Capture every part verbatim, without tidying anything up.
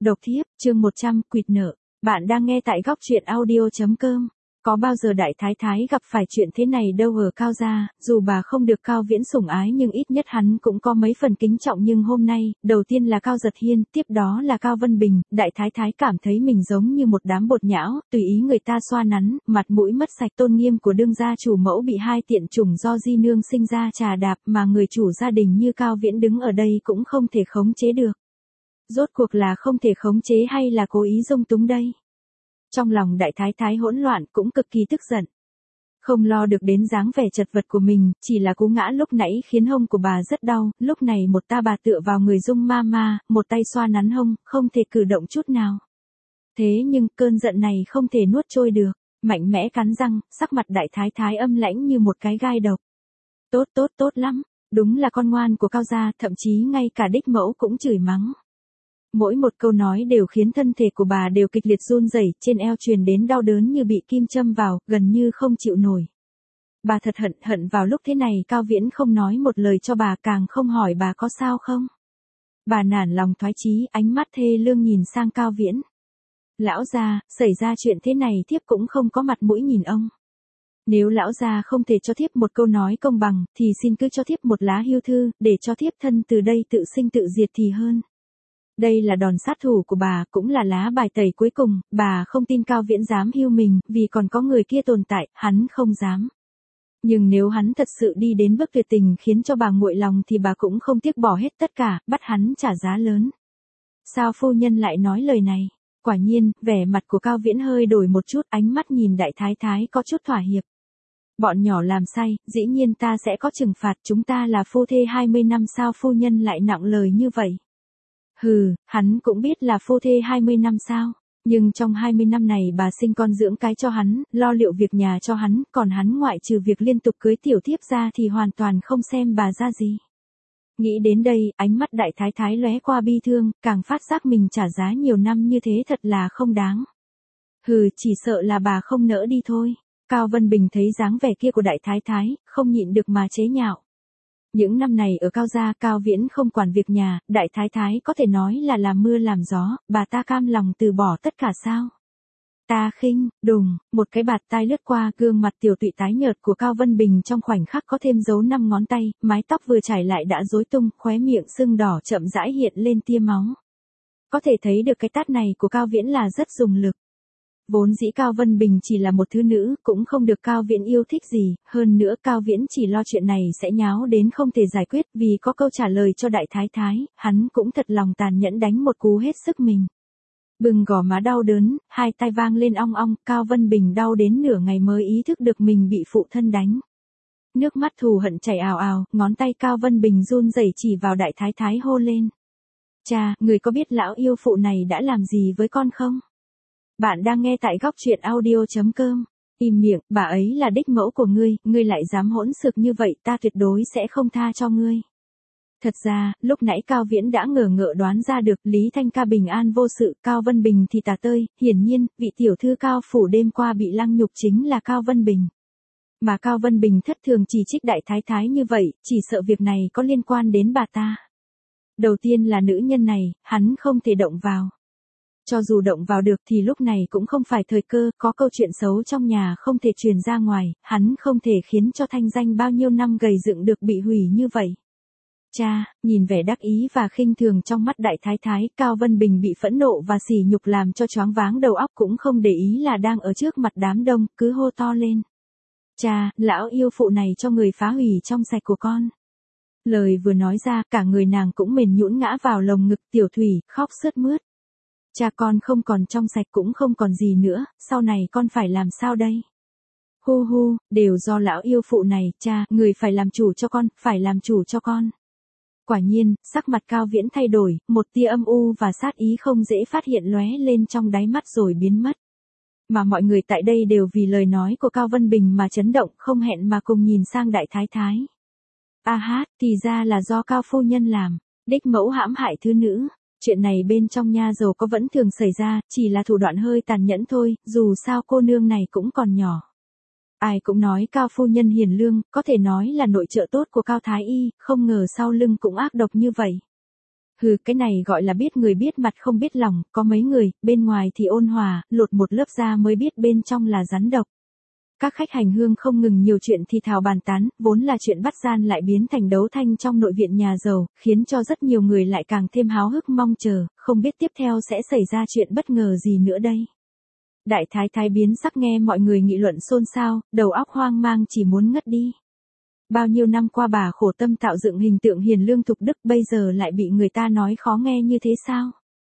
Độc thiếp, chương một trăm, quỵt nợ. Bạn đang nghe tại góc truyện audio chấm com. Có bao giờ đại thái thái gặp phải chuyện thế này đâu ở Cao gia, dù bà không được Cao Viễn sủng ái nhưng ít nhất hắn cũng có mấy phần kính trọng, nhưng hôm nay, đầu tiên là Cao Giật Hiên, tiếp đó là Cao Vân Bình, đại thái thái cảm thấy mình giống như một đám bột nhão, tùy ý người ta xoa nắn, mặt mũi mất sạch, tôn nghiêm của đương gia chủ mẫu bị hai tiện chủng do di nương sinh ra trà đạp, mà người chủ gia đình như Cao Viễn đứng ở đây cũng không thể khống chế được. Rốt cuộc là không thể khống chế hay là cố ý dung túng đây? Trong lòng đại thái thái hỗn loạn, cũng cực kỳ tức giận. Không lo được đến dáng vẻ chật vật của mình, chỉ là cú ngã lúc nãy khiến hông của bà rất đau, lúc này một ta bà tựa vào người Dung ma ma, một tay xoa nắn hông, không thể cử động chút nào. Thế nhưng cơn giận này không thể nuốt trôi được, mạnh mẽ cắn răng, sắc mặt đại thái thái âm lãnh như một cái gai độc. Tốt tốt tốt lắm, đúng là con ngoan của Cao gia, thậm chí ngay cả đích mẫu cũng chửi mắng. Mỗi một câu nói đều khiến thân thể của bà đều kịch liệt run rẩy, trên eo truyền đến đau đớn như bị kim châm vào, gần như không chịu nổi. Bà thật hận hận vào lúc thế này Cao Viễn không nói một lời cho bà, càng không hỏi bà có sao không. Bà nản lòng thoái chí, ánh mắt thê lương nhìn sang Cao Viễn. Lão gia, xảy ra chuyện thế này thiếp cũng không có mặt mũi nhìn ông. Nếu lão gia không thể cho thiếp một câu nói công bằng, thì xin cứ cho thiếp một lá hưu thư, để cho thiếp thân từ đây tự sinh tự diệt thì hơn. Đây là đòn sát thủ của bà, cũng là lá bài tẩy cuối cùng, bà không tin Cao Viễn dám hưu mình, vì còn có người kia tồn tại, hắn không dám. Nhưng nếu hắn thật sự đi đến bước tuyệt tình khiến cho bà nguội lòng thì bà cũng không tiếc bỏ hết tất cả, bắt hắn trả giá lớn. Sao phu nhân lại nói lời này? Quả nhiên, vẻ mặt của Cao Viễn hơi đổi một chút, ánh mắt nhìn đại thái thái có chút thỏa hiệp. Bọn nhỏ làm sai, dĩ nhiên ta sẽ có trừng phạt, chúng ta là phu thê hai mươi năm, sao phu nhân lại nặng lời như vậy? Hừ, hắn cũng biết là phu thê hai mươi năm sao, nhưng trong hai mươi năm này bà sinh con dưỡng cái cho hắn, lo liệu việc nhà cho hắn, còn hắn ngoại trừ việc liên tục cưới tiểu thiếp ra thì hoàn toàn không xem bà ra gì. Nghĩ đến đây, ánh mắt đại thái thái lóe qua bi thương, càng phát giác mình trả giá nhiều năm như thế thật là không đáng. Hừ, chỉ sợ là bà không nỡ đi thôi. Cao Vân Bình thấy dáng vẻ kia của đại thái thái, không nhịn được mà chế nhạo. Những năm này ở Cao gia, Cao Viễn không quản việc nhà, đại thái thái có thể nói là làm mưa làm gió, bà ta cam lòng từ bỏ tất cả sao? Ta khinh, đùng, một cái bạt tai lướt qua, gương mặt tiểu tụy tái nhợt của Cao Vân Bình trong khoảnh khắc có thêm dấu năm ngón tay, mái tóc vừa trải lại đã rối tung, khóe miệng sưng đỏ chậm rãi hiện lên tia máu. Có thể thấy được cái tát này của Cao Viễn là rất dùng lực. Vốn dĩ Cao Vân Bình chỉ là một thứ nữ, cũng không được Cao Viễn yêu thích gì, hơn nữa Cao Viễn chỉ lo chuyện này sẽ nháo đến không thể giải quyết, vì có câu trả lời cho đại thái thái, hắn cũng thật lòng tàn nhẫn đánh một cú hết sức mình. Bừng gò má đau đớn, hai tai vang lên ong ong, Cao Vân Bình đau đến nửa ngày mới ý thức được mình bị phụ thân đánh. Nước mắt thù hận chảy ào ào, ngón tay Cao Vân Bình run rẩy chỉ vào đại thái thái hô lên. Cha, người có biết lão yêu phụ này đã làm gì với con không? Bạn đang nghe tại góc truyện audio chấm com. Im miệng, bà ấy là đích mẫu của ngươi, ngươi lại dám hỗn xược như vậy, ta tuyệt đối sẽ không tha cho ngươi. Thật ra, lúc nãy Cao Viễn đã ngờ ngợ đoán ra được, Lý Thanh ca bình an vô sự, Cao Vân Bình thì tà tơi, hiển nhiên, vị tiểu thư Cao phủ đêm qua bị lăng nhục chính là Cao Vân Bình. Mà Cao Vân Bình thất thường chỉ trích đại thái thái như vậy, chỉ sợ việc này có liên quan đến bà ta. Đầu tiên là nữ nhân này, hắn không thể động vào. Cho dù động vào được thì lúc này cũng không phải thời cơ, có câu chuyện xấu trong nhà không thể truyền ra ngoài, hắn không thể khiến cho thanh danh bao nhiêu năm gầy dựng được bị hủy như vậy. Cha, nhìn vẻ đắc ý và khinh thường trong mắt đại thái thái, Cao Vân Bình bị phẫn nộ và sỉ nhục làm cho choáng váng đầu óc, cũng không để ý là đang ở trước mặt đám đông, cứ hô to lên. Cha, lão yêu phụ này cho người phá hủy trong sạch của con. Lời vừa nói ra, cả người nàng cũng mềm nhũn ngã vào lồng ngực Tiểu Thủy, khóc sướt mướt. Cha con không còn trong sạch cũng không còn gì nữa, sau này con phải làm sao đây? Hu hu, đều do lão yêu phụ này, cha, người phải làm chủ cho con, phải làm chủ cho con. Quả nhiên, sắc mặt Cao Viễn thay đổi, một tia âm u và sát ý không dễ phát hiện lóe lên trong đáy mắt rồi biến mất. Mà mọi người tại đây đều vì lời nói của Cao Vân Bình mà chấn động, không hẹn mà cùng nhìn sang đại thái thái. A hát, thì ra là do Cao phu nhân làm, đích mẫu hãm hại thứ nữ. Chuyện này bên trong nha giàu có vẫn thường xảy ra, chỉ là thủ đoạn hơi tàn nhẫn thôi, dù sao cô nương này cũng còn nhỏ. Ai cũng nói Cao phu nhân hiền lương, có thể nói là nội trợ tốt của Cao Thái Y, không ngờ sau lưng cũng ác độc như vậy. Hừ, cái này gọi là biết người biết mặt không biết lòng, có mấy người, bên ngoài thì ôn hòa, lột một lớp da mới biết bên trong là rắn độc. Các khách hành hương không ngừng nhiều chuyện thì thào bàn tán, vốn là chuyện bắt gian lại biến thành đấu thanh trong nội viện nhà giàu, khiến cho rất nhiều người lại càng thêm háo hức mong chờ, không biết tiếp theo sẽ xảy ra chuyện bất ngờ gì nữa đây. Đại thái thái biến sắc nghe mọi người nghị luận xôn xao, đầu óc hoang mang chỉ muốn ngất đi. Bao nhiêu năm qua bà khổ tâm tạo dựng hình tượng hiền lương thục đức, bây giờ lại bị người ta nói khó nghe như thế sao?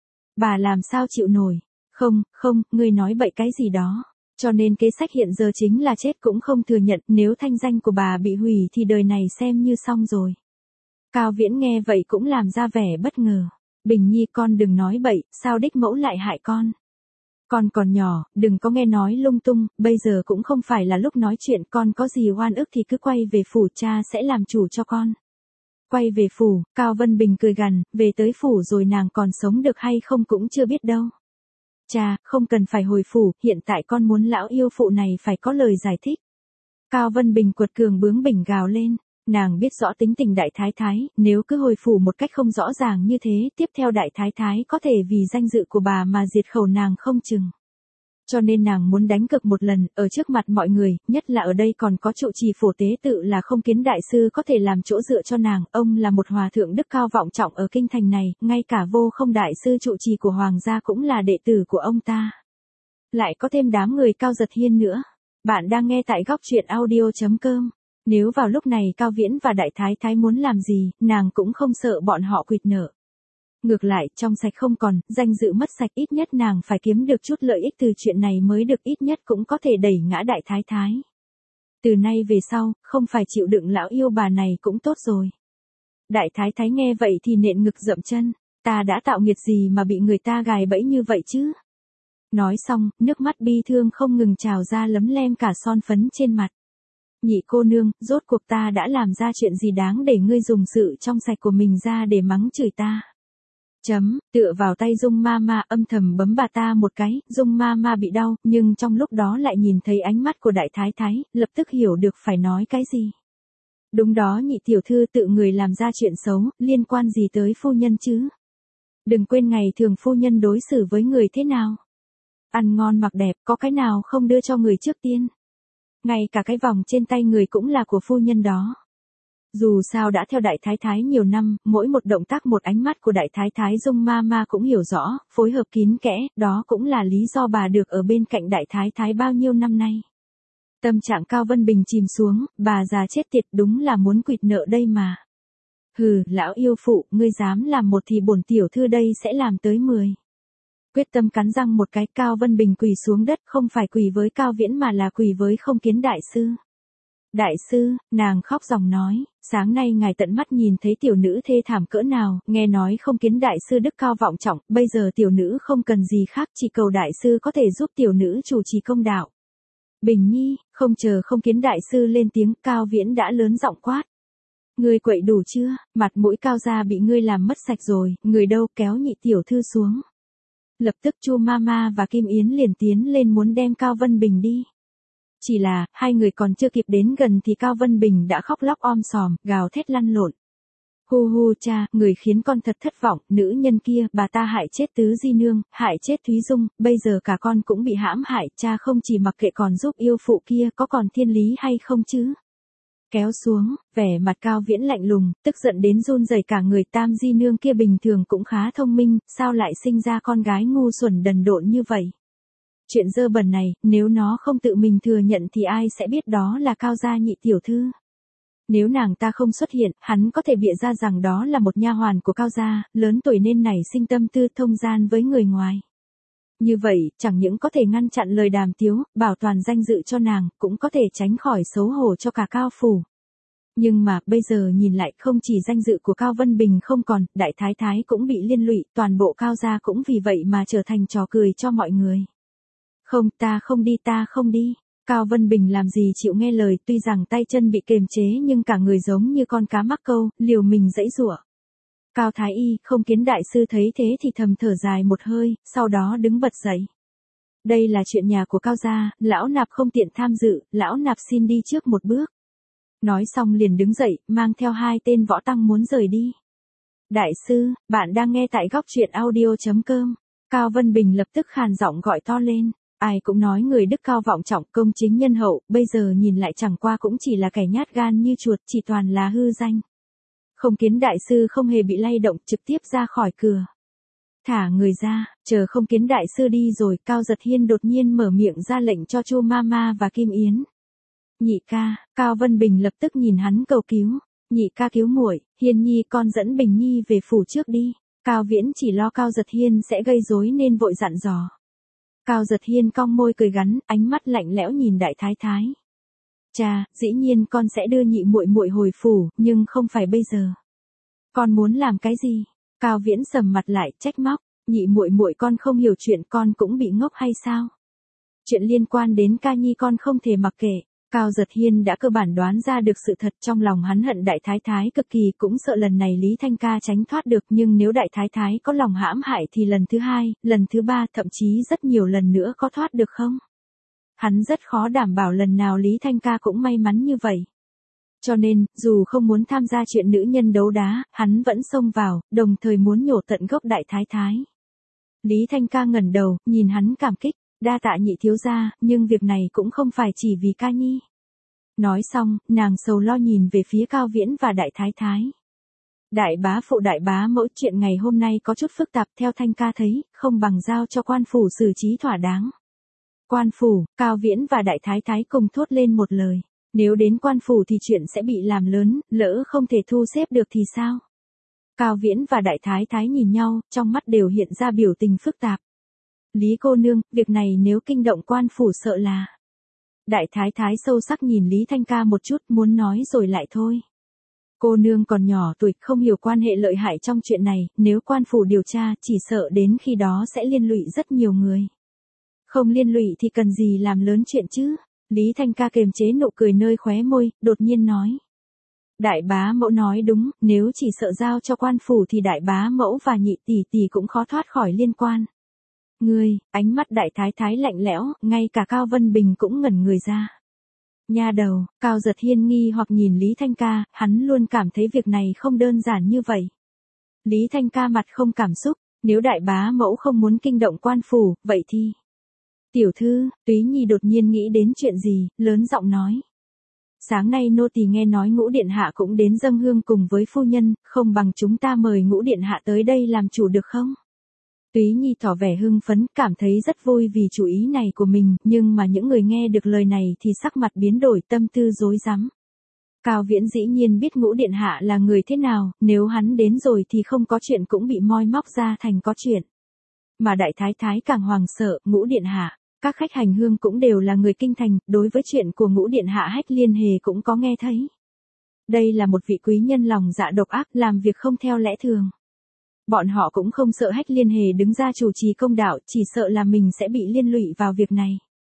Bà làm sao chịu nổi? Không, không, ngươi nói bậy cái gì đó. Cho nên kế sách hiện giờ chính là chết cũng không thừa nhận, nếu thanh danh của bà bị hủy thì đời này xem như xong rồi. Cao Viễn nghe vậy cũng làm ra vẻ bất ngờ. Bình Nhi, con đừng nói bậy, sao đích mẫu lại hại con? Con còn nhỏ, đừng có nghe nói lung tung, bây giờ cũng không phải là lúc nói chuyện, con có gì oan ức thì cứ quay về phủ, cha sẽ làm chủ cho con. Quay về phủ, Cao Vân Bình cười gằn, về tới phủ rồi nàng còn sống được hay không cũng chưa biết đâu. Cha, không cần phải hồi phủ, hiện tại con muốn lão yêu phụ này phải có lời giải thích. Cao Vân Bình quật cường bướng bỉnh gào lên, nàng biết rõ tính tình đại thái thái, nếu cứ hồi phủ một cách không rõ ràng như thế, tiếp theo đại thái thái có thể vì danh dự của bà mà diệt khẩu nàng không chừng. Cho nên nàng muốn đánh cược một lần, ở trước mặt mọi người, nhất là ở đây còn có trụ trì phổ tế tự là Không Kiến đại sư có thể làm chỗ dựa cho nàng, ông là một hòa thượng đức cao vọng trọng ở kinh thành này, ngay cả Vô Không đại sư trụ trì của hoàng gia cũng là đệ tử của ông ta. Lại có thêm đám người Cao Giật Hiên nữa. Bạn đang nghe tại góc truyện audio chấm com. Nếu vào lúc này Cao Viễn và đại thái thái muốn làm gì, nàng cũng không sợ bọn họ quỵt nợ. Ngược lại, trong sạch không còn, danh dự mất sạch, ít nhất nàng phải kiếm được chút lợi ích từ chuyện này mới được, ít nhất cũng có thể đẩy ngã đại thái thái. Từ nay về sau, không phải chịu đựng lão yêu bà này cũng tốt rồi. Đại thái thái nghe vậy thì nện ngực dậm chân, ta đã tạo nghiệt gì mà bị người ta gài bẫy như vậy chứ? Nói xong, nước mắt bi thương không ngừng trào ra lấm lem cả son phấn trên mặt. Nhị cô nương, rốt cuộc ta đã làm ra chuyện gì đáng để ngươi dùng sự trong sạch của mình ra để mắng chửi ta? Chấm, tựa vào tay Dung Mama âm thầm bấm bà ta một cái, Dung Mama bị đau, nhưng trong lúc đó lại nhìn thấy ánh mắt của đại thái thái, lập tức hiểu được phải nói cái gì. Đúng đó, nhị tiểu thư tự người làm ra chuyện xấu, liên quan gì tới phu nhân chứ? Đừng quên ngày thường phu nhân đối xử với người thế nào. Ăn ngon mặc đẹp, có cái nào không đưa cho người trước tiên. Ngay cả cái vòng trên tay người cũng là của phu nhân đó. Dù sao đã theo đại thái thái nhiều năm, mỗi một động tác một ánh mắt của đại thái thái Dung Mama cũng hiểu rõ, phối hợp kín kẽ, đó cũng là lý do bà được ở bên cạnh đại thái thái bao nhiêu năm nay. Tâm trạng Cao Vân Bình chìm xuống, bà già chết tiệt, đúng là muốn quỵt nợ đây mà. Hừ, lão yêu phụ, ngươi dám làm một thì bổn tiểu thư đây sẽ làm tới mười. Quyết tâm cắn răng một cái, Cao Vân Bình quỳ xuống đất, không phải quỳ với Cao Viễn mà là quỳ với Không Kiến đại sư. Đại sư, nàng khóc ròng nói, sáng nay ngài tận mắt nhìn thấy tiểu nữ thê thảm cỡ nào, nghe nói Không Kiến đại sư đức cao vọng trọng, bây giờ tiểu nữ không cần gì khác, chỉ cầu đại sư có thể giúp tiểu nữ chủ trì công đạo. Bình Nhi, không chờ Không Kiến đại sư lên tiếng, Cao Viễn đã lớn giọng quát. Ngươi quậy đủ chưa, mặt mũi Cao gia bị ngươi làm mất sạch rồi, người đâu, kéo nhị tiểu thư xuống. Lập tức Chu Mama và Kim Yến liền tiến lên muốn đem Cao Vân Bình đi. Chỉ là, hai người còn chưa kịp đến gần thì Cao Vân Bình đã khóc lóc om sòm, gào thét lăn lộn. Hu hu cha, người khiến con thật thất vọng, nữ nhân kia, bà ta hại chết Tứ Di Nương, hại chết Thúy Dung, bây giờ cả con cũng bị hãm hại, cha không chỉ mặc kệ còn giúp yêu phụ kia, có còn thiên lý hay không chứ? Kéo xuống, vẻ mặt Cao Viễn lạnh lùng, tức giận đến run rẩy cả người. Tam Di Nương kia bình thường cũng khá thông minh, sao lại sinh ra con gái ngu xuẩn đần độn như vậy? Chuyện dơ bẩn này, nếu nó không tự mình thừa nhận thì ai sẽ biết đó là Cao gia nhị tiểu thư? Nếu nàng ta không xuất hiện, hắn có thể bịa ra rằng đó là một nha hoàn của Cao gia, lớn tuổi nên nảy sinh tâm tư thông gian với người ngoài. Như vậy, chẳng những có thể ngăn chặn lời đàm tiếu, bảo toàn danh dự cho nàng, cũng có thể tránh khỏi xấu hổ cho cả Cao phủ. Nhưng mà, bây giờ nhìn lại, không chỉ danh dự của Cao Vân Bình không còn, đại thái thái cũng bị liên lụy, toàn bộ Cao gia cũng vì vậy mà trở thành trò cười cho mọi người. Không, ta không đi, ta không đi. Cao Vân Bình làm gì chịu nghe lời, tuy rằng tay chân bị kềm chế nhưng cả người giống như con cá mắc câu, liều mình giãy giụa. Cao Thái Y, Không Kiến đại sư thấy thế thì thầm thở dài một hơi, sau đó đứng bật dậy. Đây là chuyện nhà của Cao gia, lão nạp không tiện tham dự, lão nạp xin đi trước một bước. Nói xong liền đứng dậy, mang theo hai tên võ tăng muốn rời đi. Đại sư, bạn đang nghe tại góc truyện audio.com. Cao Vân Bình lập tức khàn giọng gọi to lên. Ai cũng nói người đức cao vọng trọng, công chính nhân hậu, bây giờ nhìn lại chẳng qua cũng chỉ là kẻ nhát gan như chuột, chỉ toàn là hư danh. Không Kiến đại sư không hề bị lay động, trực tiếp ra khỏi cửa. Thả người ra, chờ Không Kiến đại sư đi rồi, Cao Giật Hiên đột nhiên mở miệng ra lệnh cho Chu Mama và Kim Yến. Nhị ca, Cao Vân Bình lập tức nhìn hắn cầu cứu. Nhị ca cứu muội, Hiên Nhi con dẫn Bình Nhi về phủ trước đi. Cao Viễn chỉ lo Cao Giật Hiên sẽ gây rối nên vội dặn dò. Cao Giật Hiên cong môi cười gắn, ánh mắt lạnh lẽo nhìn đại thái thái. Cha, dĩ nhiên con sẽ đưa nhị muội muội hồi phủ, nhưng không phải bây giờ. Con muốn làm cái gì? Cao Viễn sầm mặt lại, trách móc, nhị muội muội con không hiểu chuyện, con cũng bị ngốc hay sao? Chuyện liên quan đến ca nhi con không thể mặc kệ. Cao Giật Hiên đã cơ bản đoán ra được sự thật, trong lòng hắn hận đại thái thái cực kỳ, cũng sợ lần này Lý Thanh Ca tránh thoát được, nhưng nếu đại thái thái có lòng hãm hại thì lần thứ hai, lần thứ ba, thậm chí rất nhiều lần nữa có thoát được không? Hắn rất khó đảm bảo lần nào Lý Thanh Ca cũng may mắn như vậy. Cho nên, dù không muốn tham gia chuyện nữ nhân đấu đá, hắn vẫn xông vào, đồng thời muốn nhổ tận gốc đại thái thái. Lý Thanh Ca ngẩng đầu, nhìn hắn cảm kích. Đa tạ nhị thiếu gia, nhưng việc này cũng không phải chỉ vì ca nhi. Nói xong, nàng sầu lo nhìn về phía Cao Viễn và đại thái thái. Đại bá phụ đại bá mẫu, chuyện ngày hôm nay có chút phức tạp, theo Thanh Ca thấy, không bằng giao cho quan phủ xử trí thỏa đáng. Quan phủ, Cao Viễn và đại thái thái cùng thốt lên một lời. Nếu đến quan phủ thì chuyện sẽ bị làm lớn, lỡ không thể thu xếp được thì sao? Cao Viễn và đại thái thái nhìn nhau, trong mắt đều hiện ra biểu tình phức tạp. Lý cô nương, việc này nếu kinh động quan phủ sợ là... Đại thái thái sâu sắc nhìn Lý Thanh Ca một chút, muốn nói rồi lại thôi. Cô nương còn nhỏ tuổi, không hiểu quan hệ lợi hại trong chuyện này, nếu quan phủ điều tra, chỉ sợ đến khi đó sẽ liên lụy rất nhiều người. Không liên lụy thì cần gì làm lớn chuyện chứ? Lý Thanh Ca kềm chế nụ cười nơi khóe môi, đột nhiên nói. Đại bá mẫu nói đúng, nếu chỉ sợ giao cho quan phủ thì đại bá mẫu và nhị tỷ tỷ cũng khó thoát khỏi liên quan. Ngươi, ánh mắt đại thái thái lạnh lẽo, ngay cả Cao Vân Bình cũng ngẩn người ra. Nha đầu, Cao Giật Hiên nghi hoặc nhìn Lý Thanh Ca, hắn luôn cảm thấy việc này không đơn giản như vậy. Lý Thanh Ca mặt không cảm xúc, nếu đại bá mẫu không muốn kinh động quan phủ, vậy thì... Tiểu thư, Túy Nhi đột nhiên nghĩ đến chuyện gì, lớn giọng nói. Sáng nay nô tỳ nghe nói Ngũ Điện Hạ cũng đến dâng hương cùng với phu nhân, không bằng chúng ta mời Ngũ Điện Hạ tới đây làm chủ được không? Túy Nhi tỏ vẻ hưng phấn, cảm thấy rất vui vì chủ ý này của mình, nhưng mà những người nghe được lời này thì sắc mặt biến đổi, tâm tư rối rắm. Cao Viễn dĩ nhiên biết Ngũ Điện Hạ là người thế nào, nếu hắn đến rồi thì không có chuyện cũng bị moi móc ra thành có chuyện. Mà đại thái thái càng hoàng sợ, Ngũ Điện Hạ, các khách hành hương cũng đều là người kinh thành, đối với chuyện của Ngũ Điện Hạ Hách Liên Hề cũng có nghe thấy. Đây là một vị quý nhân lòng dạ độc ác, làm việc không theo lẽ thường. Bọn họ cũng không sợ Hách Liên Hề đứng ra chủ trì công đạo, chỉ sợ là mình sẽ bị liên lụy vào việc này.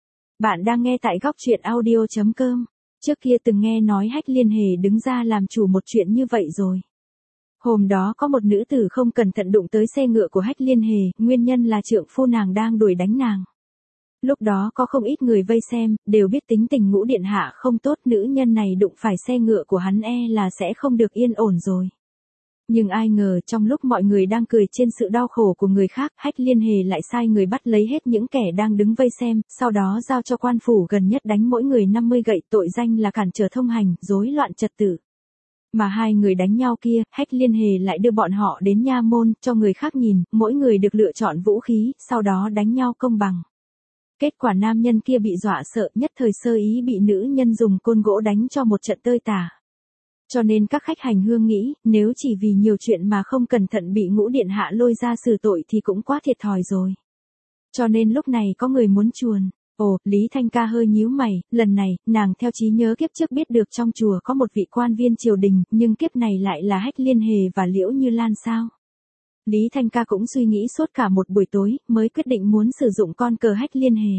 Bạn đang nghe tại góc truyện audio.com. Trước kia từng nghe nói Hách Liên Hề đứng ra làm chủ một chuyện như vậy rồi. Hôm đó có một nữ tử không cẩn thận đụng tới xe ngựa của Hách Liên Hề, nguyên nhân là trượng phu nàng đang đuổi đánh nàng. Lúc đó có không ít người vây xem, đều biết tính tình Ngũ Điện Hạ không tốt, nữ nhân này đụng phải xe ngựa của hắn e là sẽ không được yên ổn rồi. Nhưng ai ngờ trong lúc mọi người đang cười trên sự đau khổ của người khác, Hách Liên Hề lại sai người bắt lấy hết những kẻ đang đứng vây xem, sau đó giao cho quan phủ gần nhất đánh mỗi người năm mươi gậy, tội danh là cản trở thông hành, rối loạn trật tự. Mà hai người đánh nhau kia, Hách Liên Hề lại đưa bọn họ đến nha môn, cho người khác nhìn, mỗi người được lựa chọn vũ khí, sau đó đánh nhau công bằng. Kết quả nam nhân kia bị dọa sợ, nhất thời sơ ý bị nữ nhân dùng côn gỗ đánh cho một trận tơi tả. Cho nên các khách hành hương nghĩ, nếu chỉ vì nhiều chuyện mà không cẩn thận bị Ngũ Điện Hạ lôi ra xử tội thì cũng quá thiệt thòi rồi. Cho nên lúc này có người muốn chuồn. Ồ, Lý Thanh Ca hơi nhíu mày, lần này, nàng theo trí nhớ kiếp trước biết được trong chùa có một vị quan viên triều đình, nhưng kiếp này lại là Hách Liên Hề và Liễu Như Lan sao? Lý Thanh Ca cũng suy nghĩ suốt cả một buổi tối, mới quyết định muốn sử dụng con cờ Hách Liên Hề.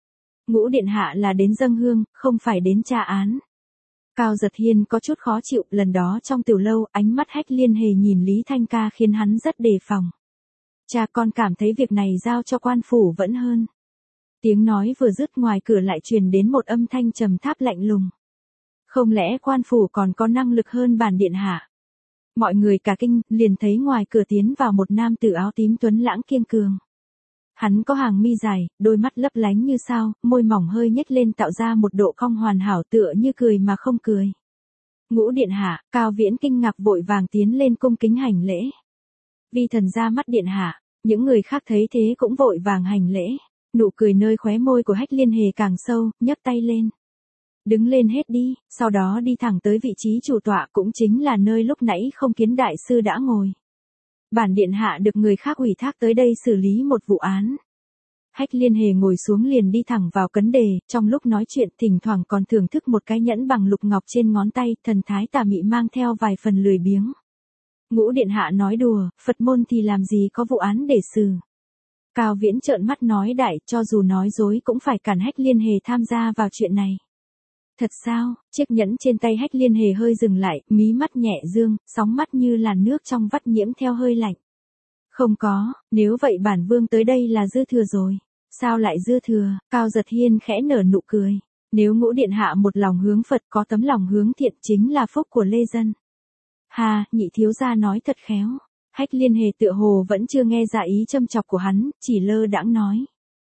Ngũ Điện Hạ là đến dâng hương, không phải đến tra án. Cao Giật Hiên có chút khó chịu, lần đó trong tiểu lâu, ánh mắt Hách Liên Hề nhìn Lý Thanh Ca khiến hắn rất đề phòng. Cha con cảm thấy việc này giao cho quan phủ vẫn hơn. Tiếng nói vừa dứt, ngoài cửa lại truyền đến một âm thanh trầm tháp lạnh lùng. Không lẽ quan phủ còn có năng lực hơn bản điện hạ? Mọi người cả kinh, liền thấy ngoài cửa tiến vào một nam tử áo tím tuấn lãng kiên cường. Hắn có hàng mi dài, đôi mắt lấp lánh như sao, môi mỏng hơi nhếch lên tạo ra một độ cong hoàn hảo tựa như cười mà không cười. Ngũ điện hạ, Cao Viễn kinh ngạc vội vàng tiến lên cung kính hành lễ. Vi thần ra mắt điện hạ, những người khác thấy thế cũng vội vàng hành lễ. Nụ cười nơi khóe môi của Hách Liên Hề càng sâu, nhấc tay lên. Đứng lên hết đi, sau đó đi thẳng tới vị trí chủ tọa cũng chính là nơi lúc nãy Không Kiến đại sư đã ngồi. Bản điện hạ được người khác ủy thác tới đây xử lý một vụ án. Hách Liên Hề ngồi xuống liền đi thẳng vào vấn đề, trong lúc nói chuyện thỉnh thoảng còn thưởng thức một cái nhẫn bằng lục ngọc trên ngón tay, thần thái tà mị mang theo vài phần lười biếng. Ngũ điện hạ nói đùa, Phật môn thì làm gì có vụ án để xử. Cao Viễn trợn mắt nói đại, cho dù nói dối cũng phải cản Hách Liên Hề tham gia vào chuyện này. Thật sao? Chiếc nhẫn trên tay Hách Liên Hề hơi dừng lại, mí mắt nhẹ dương, sóng mắt như làn nước trong vắt nhiễm theo hơi lạnh. Không có, nếu vậy bản vương tới đây là dư thừa rồi. Sao lại dư thừa? Cao Giật Hiên khẽ nở nụ cười. Nếu Ngũ điện hạ một lòng hướng Phật có tấm lòng hướng thiện chính là phúc của lê dân. Hà, nhị thiếu gia nói thật khéo. Hách Liên Hề tựa hồ vẫn chưa nghe ra ý châm chọc của hắn, chỉ lơ đãng nói.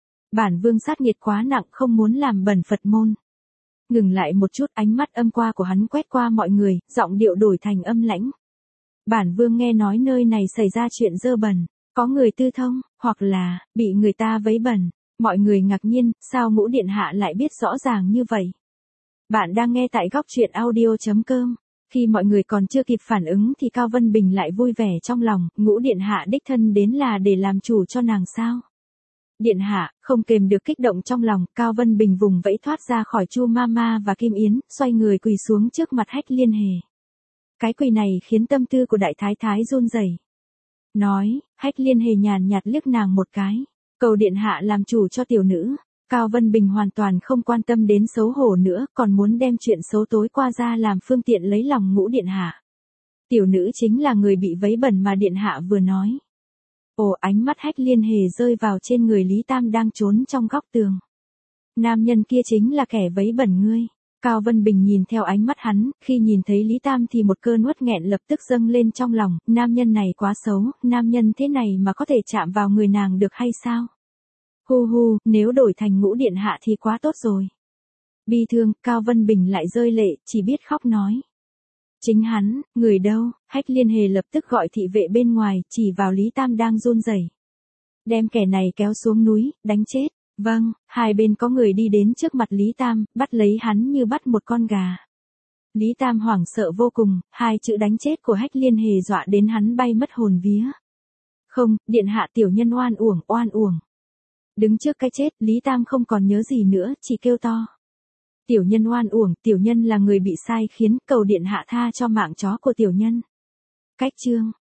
Bản vương sát nghiệt quá nặng không muốn làm bẩn Phật môn. Ngừng lại một chút, ánh mắt âm qua của hắn quét qua mọi người, giọng điệu đổi thành âm lãnh. Bản vương nghe nói nơi này xảy ra chuyện dơ bẩn, có người tư thông, hoặc là, bị người ta vấy bẩn. Mọi người ngạc nhiên, sao Ngũ điện hạ lại biết rõ ràng như vậy? Bạn đang nghe tại góc truyện audio chấm com. Khi mọi người còn chưa kịp phản ứng thì Cao Vân Bình lại vui vẻ trong lòng, Ngũ điện hạ đích thân đến là để làm chủ cho nàng sao? Điện hạ, không kềm được kích động trong lòng, Cao Vân Bình vùng vẫy thoát ra khỏi Chu Mama và Kim Yến, xoay người quỳ xuống trước mặt Hách Liên Hề. Cái quỳ này khiến tâm tư của đại thái thái run rẩy. Nói, Hách Liên Hề nhàn nhạt liếc nàng một cái, cầu điện hạ làm chủ cho tiểu nữ. Cao Vân Bình hoàn toàn không quan tâm đến xấu hổ nữa, còn muốn đem chuyện xấu tối qua ra làm phương tiện lấy lòng Ngũ điện hạ. Tiểu nữ chính là người bị vấy bẩn mà điện hạ vừa nói. Ồ, ánh mắt Hách Liên Hề rơi vào trên người Lý Tam đang trốn trong góc tường. Nam nhân kia chính là kẻ vấy bẩn ngươi. Cao Vân Bình nhìn theo ánh mắt hắn, khi nhìn thấy Lý Tam thì một cơn uất nghẹn lập tức dâng lên trong lòng, nam nhân này quá xấu, nam nhân thế này mà có thể chạm vào người nàng được hay sao? Hu hu, nếu đổi thành Ngũ điện hạ thì quá tốt rồi. Bi thương, Cao Vân Bình lại rơi lệ, chỉ biết khóc nói. Chính hắn, người đâu? Hách Liên Hề lập tức gọi thị vệ bên ngoài, chỉ vào Lý Tam đang run rẩy. Đem kẻ này kéo xuống núi, đánh chết. Vâng, hai bên có người đi đến trước mặt Lý Tam, bắt lấy hắn như bắt một con gà. Lý Tam hoảng sợ vô cùng, hai chữ đánh chết của Hách Liên Hề dọa đến hắn bay mất hồn vía. Không, điện hạ tiểu nhân oan uổng, oan uổng. Đứng trước cái chết, Lý Tam không còn nhớ gì nữa, chỉ kêu to. Tiểu nhân oan uổng, tiểu nhân là người bị sai khiến, cầu điện hạ tha cho mạng chó của tiểu nhân. Cách chương,